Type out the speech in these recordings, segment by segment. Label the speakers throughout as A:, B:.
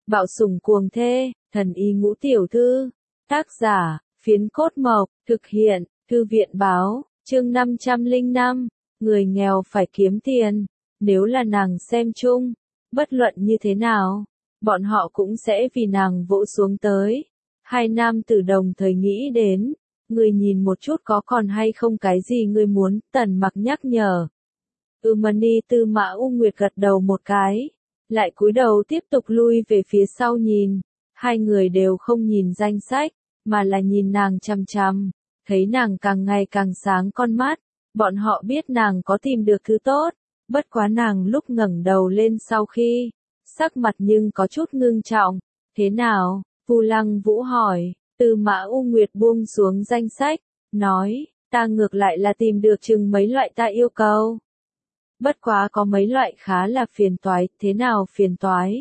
A: Bạo sủng cuồng thê, thần y ngũ tiểu thư. Tác giả, Phiến Cốt Mộc, thực hiện, Thư viện báo, chương 505, người nghèo phải kiếm tiền. Nếu là nàng xem chung, bất luận như thế nào, bọn họ cũng sẽ vì nàng vỗ xuống tới. Hai nam tử đồng thời nghĩ đến, người nhìn một chút có còn hay không cái gì ngươi muốn, Tần Mặc nhắc nhở. Mani Tư Mã U Nguyệt gật đầu một cái, lại cúi đầu tiếp tục lui về phía sau nhìn. Hai người đều không nhìn danh sách, mà là nhìn nàng chằm chằm, thấy nàng càng ngày càng sáng con mắt, bọn họ biết nàng có tìm được thứ tốt, bất quá nàng lúc ngẩng đầu lên sau khi, sắc mặt nhưng có chút ngưng trọng. Thế nào? Vu Lăng Vũ hỏi. Tư Mã U Nguyệt buông xuống danh sách, nói, ta ngược lại là tìm được chừng mấy loại ta yêu cầu. Bất quá có mấy loại khá là phiền toái, thế nào phiền toái?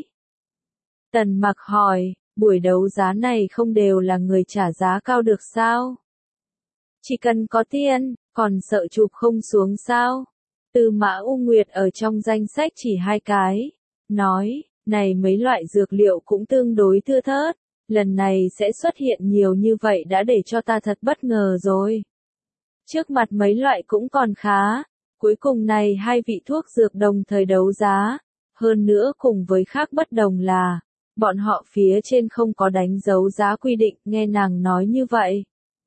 A: Tần Mặc hỏi, buổi đấu giá này không đều là người trả giá cao được sao? Chỉ cần có tiền, còn sợ chụp không xuống sao? Tư Mã U Nguyệt ở trong danh sách chỉ hai cái, nói, này mấy loại dược liệu cũng tương đối thưa thớt, lần này sẽ xuất hiện nhiều như vậy đã để cho ta thật bất ngờ rồi. Trước mặt mấy loại cũng còn khá, cuối cùng này hai vị thuốc dược đồng thời đấu giá, hơn nữa cùng với khác bất đồng là, bọn họ phía trên không có đánh dấu giá quy định, nghe nàng nói như vậy.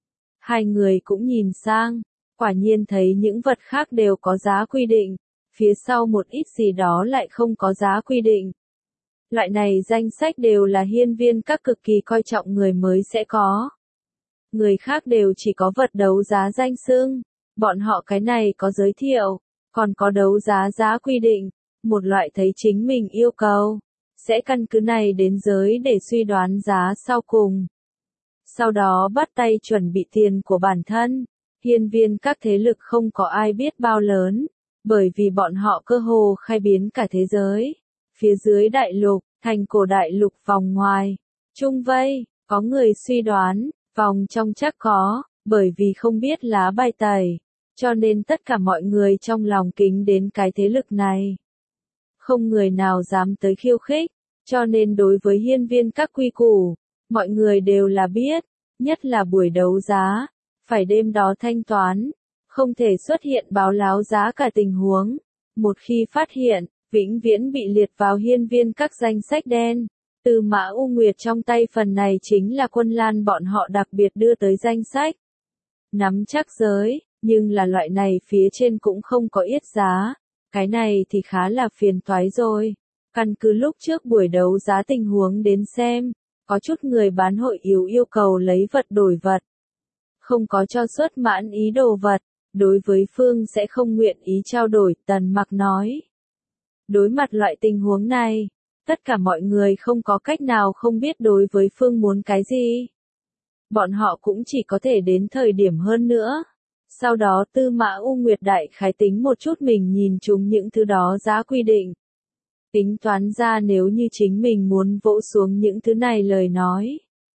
A: Hai người cũng nhìn sang, quả nhiên thấy những vật khác đều có giá quy định, phía sau một ít gì đó lại không có giá quy định. Loại này danh sách đều là hiên viên các cực kỳ coi trọng người mới sẽ có. Người khác đều chỉ có vật đấu giá danh xưng, bọn họ cái này có giới thiệu, còn có đấu giá giá quy định, một loại thấy chính mình yêu cầu, sẽ căn cứ này đến giới để suy đoán giá sau cùng. Sau đó bắt tay chuẩn bị tiền của bản thân, hiên viên các thế lực không có ai biết bao lớn, bởi vì bọn họ cơ hồ khai biến cả thế giới. Phía dưới đại lục, thành cổ đại lục vòng ngoài, trung vây, có người suy đoán, vòng trong chắc có, bởi vì không biết lá bài tẩy, cho nên tất cả mọi người trong lòng kính đến cái thế lực này. Không người nào dám tới khiêu khích, cho nên đối với hiên viên các quy củ, mọi người đều là biết, nhất là buổi đấu giá, phải đêm đó thanh toán, không thể xuất hiện báo láo giá cả tình huống, một khi phát hiện, vĩnh viễn bị liệt vào hiên viên các danh sách đen. Tư Mã U Nguyệt trong tay phần này chính là Quân Lan bọn họ đặc biệt đưa tới danh sách. Nắm chắc giới, nhưng là loại này phía trên cũng không có yết giá. Cái này thì khá là phiền toái rồi. Căn cứ lúc trước buổi đấu giá tình huống đến xem, có chút người bán hội yếu yêu cầu lấy vật đổi vật. Không có cho xuất mãn ý đồ vật, đối với phương sẽ không nguyện ý trao đổi, Tần Mặc nói. Đối mặt loại tình huống này, tất cả mọi người không có cách nào không biết đối với phương muốn cái gì. Bọn họ cũng chỉ có thể đến thời điểm hơn nữa. Sau đó Tư Mã U Nguyệt đại khái tính một chút mình nhìn chúng những thứ đó giá quy định. Tính toán ra nếu như chính mình muốn vỗ xuống những thứ này lời nói.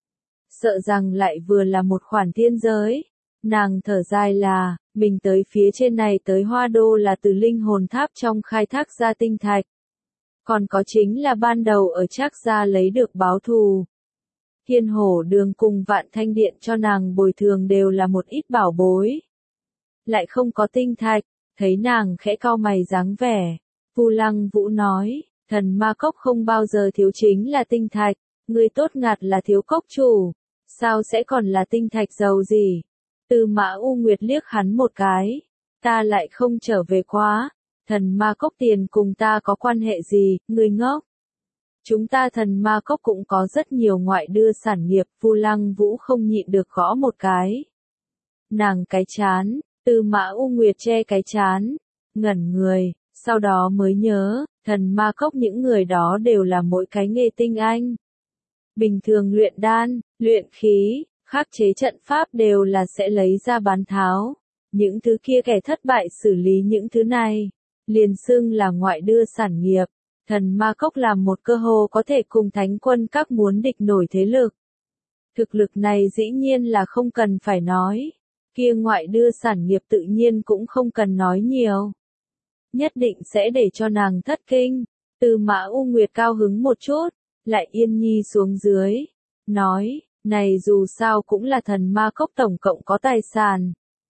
A: Sợ rằng lại vừa là một khoản thiên giới. Nàng thở dài là, mình tới phía trên này tới Hoa Đô là từ linh hồn tháp trong khai thác ra tinh thạch. Còn có chính là ban đầu ở Trác Gia lấy được báo thù. Thiên Hổ Đường cùng Vạn Thanh Điện cho nàng bồi thường đều là một ít bảo bối. Lại không có tinh thạch, thấy nàng khẽ cau mày dáng vẻ. Vu Lăng Vũ nói, thần ma cốc không bao giờ thiếu chính là tinh thạch, người tốt ngạt là thiếu cốc chủ. Sao sẽ còn là tinh thạch giàu gì? Tư Mã U Nguyệt liếc hắn một cái, ta lại không trở về quá, thần ma cốc tiền cùng ta có quan hệ gì, người ngốc. Chúng ta thần ma cốc cũng có rất nhiều ngoại đưa sản nghiệp, Vu Lăng Vũ không nhịn được gõ một cái. Nàng cái chán, Tư Mã U Nguyệt che cái chán, ngẩn người, sau đó mới nhớ, thần ma cốc những người đó đều là mỗi cái nghề tinh anh. Bình thường luyện đan, luyện khí, khắc chế trận pháp đều là sẽ lấy ra bán tháo. Những thứ kia kẻ thất bại xử lý những thứ này, liền xưng là ngoại đưa sản nghiệp. Thần ma cốc làm một cơ hồ có thể cùng thánh quân các muốn địch nổi thế lực. Thực lực này dĩ nhiên là không cần phải nói. Kia ngoại đưa sản nghiệp tự nhiên cũng không cần nói nhiều. Nhất định sẽ để cho nàng thất kinh. Tư Mã U Nguyệt cao hứng một chút, lại yên nhi xuống dưới, nói, này dù sao cũng là thần ma cốc tổng cộng có tài sản.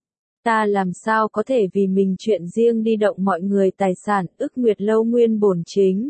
A: Ta làm sao có thể vì mình chuyện riêng đi động mọi người tài sản. Ức Nguyệt Lâu nguyên bổn chính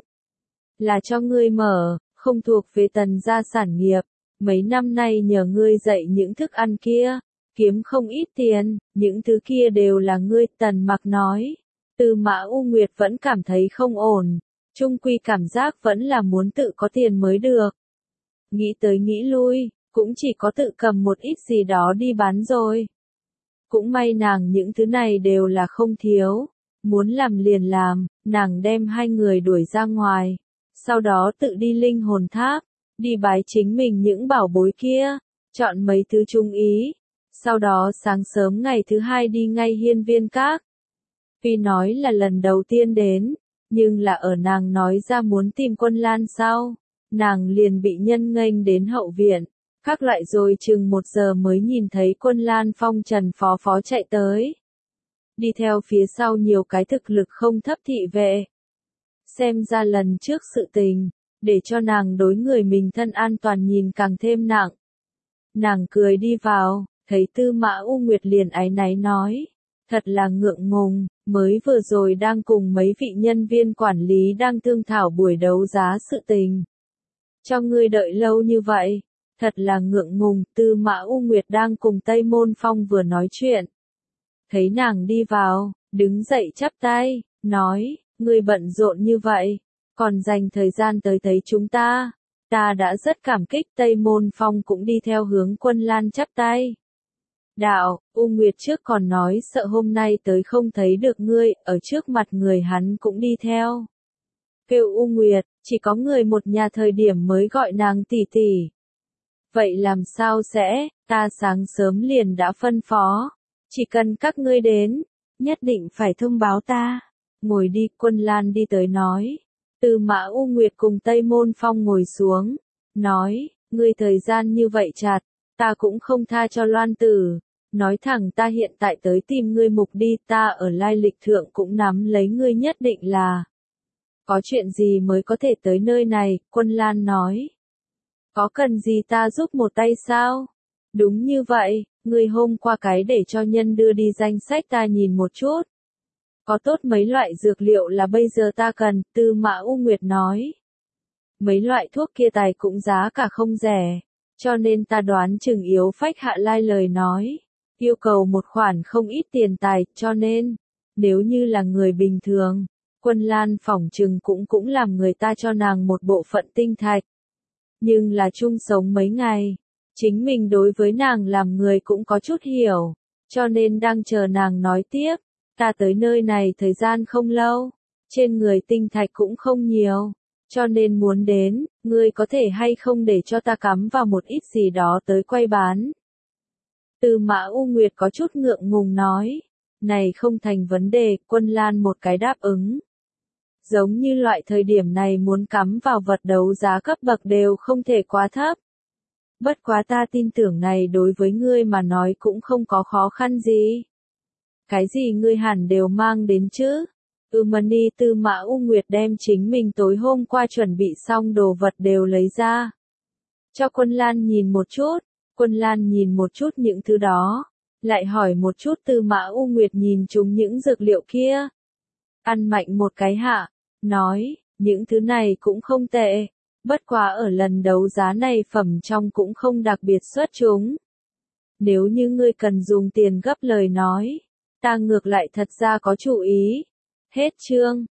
A: là cho ngươi mở, không thuộc về Tần gia sản nghiệp. Mấy năm nay nhờ ngươi dạy những thức ăn kia, kiếm không ít tiền, những thứ kia đều là ngươi. Tần Mặc nói, Tư Mã U Nguyệt vẫn cảm thấy không ổn, chung quy cảm giác vẫn là muốn tự có tiền mới được. Nghĩ tới nghĩ lui, cũng chỉ có tự cầm một ít gì đó đi bán rồi. Cũng may nàng những thứ này đều là không thiếu, muốn làm liền làm, nàng đem hai người đuổi ra ngoài, sau đó tự đi linh hồn tháp, đi bái chính mình những bảo bối kia, chọn mấy thứ trung ý, sau đó sáng sớm ngày thứ hai đi ngay Hiên Viên Các. Tuy nói là lần đầu tiên đến, nhưng là ở nàng nói ra muốn tìm Quân Lan sau, nàng liền bị nhân nghênh đến hậu viện. Khác lại rồi chừng 1 giờ mới nhìn thấy Quân Lan phong trần phó phó chạy tới. Đi theo phía sau nhiều cái thực lực không thấp thị vệ. Xem ra lần trước sự tình, để cho nàng đối người mình thân an toàn nhìn càng thêm nặng. Nàng cười đi vào, thấy Tư Mã U Nguyệt liền áy náy nói, thật là ngượng ngùng, mới vừa rồi đang cùng mấy vị nhân viên quản lý đang thương thảo buổi đấu giá sự tình. Cho ngươi đợi lâu như vậy. Thật là ngượng ngùng. Tư Mã U Nguyệt đang cùng Tây Môn Phong vừa nói chuyện. Thấy nàng đi vào, đứng dậy chắp tay, nói, ngươi bận rộn như vậy, còn dành thời gian tới thấy chúng ta. Ta đã rất cảm kích. Tây Môn Phong cũng đi theo hướng Quân Lan chắp tay. Đạo, U Nguyệt trước còn nói sợ hôm nay tới không thấy được ngươi, ở trước mặt người hắn cũng đi theo. Kêu U Nguyệt, chỉ có người một nhà thời điểm mới gọi nàng tỷ tỷ. Vậy làm sao sẽ, ta sáng sớm liền đã phân phó, chỉ cần các ngươi đến, nhất định phải thông báo ta. Ngồi đi. Quân Lan đi tới nói. Tư Mã U Nguyệt cùng Tây Môn Phong ngồi xuống, nói, ngươi thời gian như vậy chặt, ta cũng không tha cho Loan Tử. Nói thẳng ta hiện tại tới tìm ngươi mục đi, ta ở lai lịch thượng cũng nắm lấy ngươi nhất định là. Có chuyện gì mới có thể tới nơi này. Quân Lan nói. Có cần gì ta giúp một tay sao? Đúng như vậy, ngươi hôm qua cái để cho nhân đưa đi danh sách ta nhìn một chút. Có tốt mấy loại dược liệu là bây giờ ta cần. Tư Mã U Nguyệt nói. Mấy loại thuốc kia tài cũng giá cả không rẻ, cho nên ta đoán chừng yếu phách Hạ Lai lời nói. Yêu cầu một khoản không ít tiền tài, cho nên, nếu như là người bình thường, Quân Lan phỏng chừng cũng làm người ta cho nàng một bộ phận tinh thạch. Nhưng là chung sống mấy ngày, chính mình đối với nàng làm người cũng có chút hiểu, cho nên đang chờ nàng nói tiếp. Ta tới nơi này thời gian không lâu, trên người tinh thạch cũng không nhiều, cho nên muốn đến, ngươi có thể hay không để cho ta cắm vào một ít gì đó tới quay bán. Tư Mã U Nguyệt có chút ngượng ngùng nói, này không thành vấn đề. Quân Lan một cái đáp ứng. Giống như loại thời điểm này muốn cắm vào vật đấu giá cấp bậc đều không thể quá thấp. Bất quá ta tin tưởng này đối với ngươi mà nói cũng không có khó khăn gì. Cái gì ngươi hẳn đều mang đến chứ? Mani. Tư Mã U Nguyệt đem chính mình tối hôm qua chuẩn bị xong đồ vật đều lấy ra. Cho Quân Lan nhìn một chút. Quân Lan nhìn một chút những thứ đó, lại hỏi một chút. Tư Mã U Nguyệt nhìn chúng những dược liệu kia. Ăn mạnh một cái hạ, nói, những thứ này cũng không tệ, bất quá ở lần đấu giá này phẩm trong cũng không đặc biệt xuất chúng. Nếu như ngươi cần dùng tiền gấp lời nói, ta ngược lại thật ra có chủ ý. Hết chương.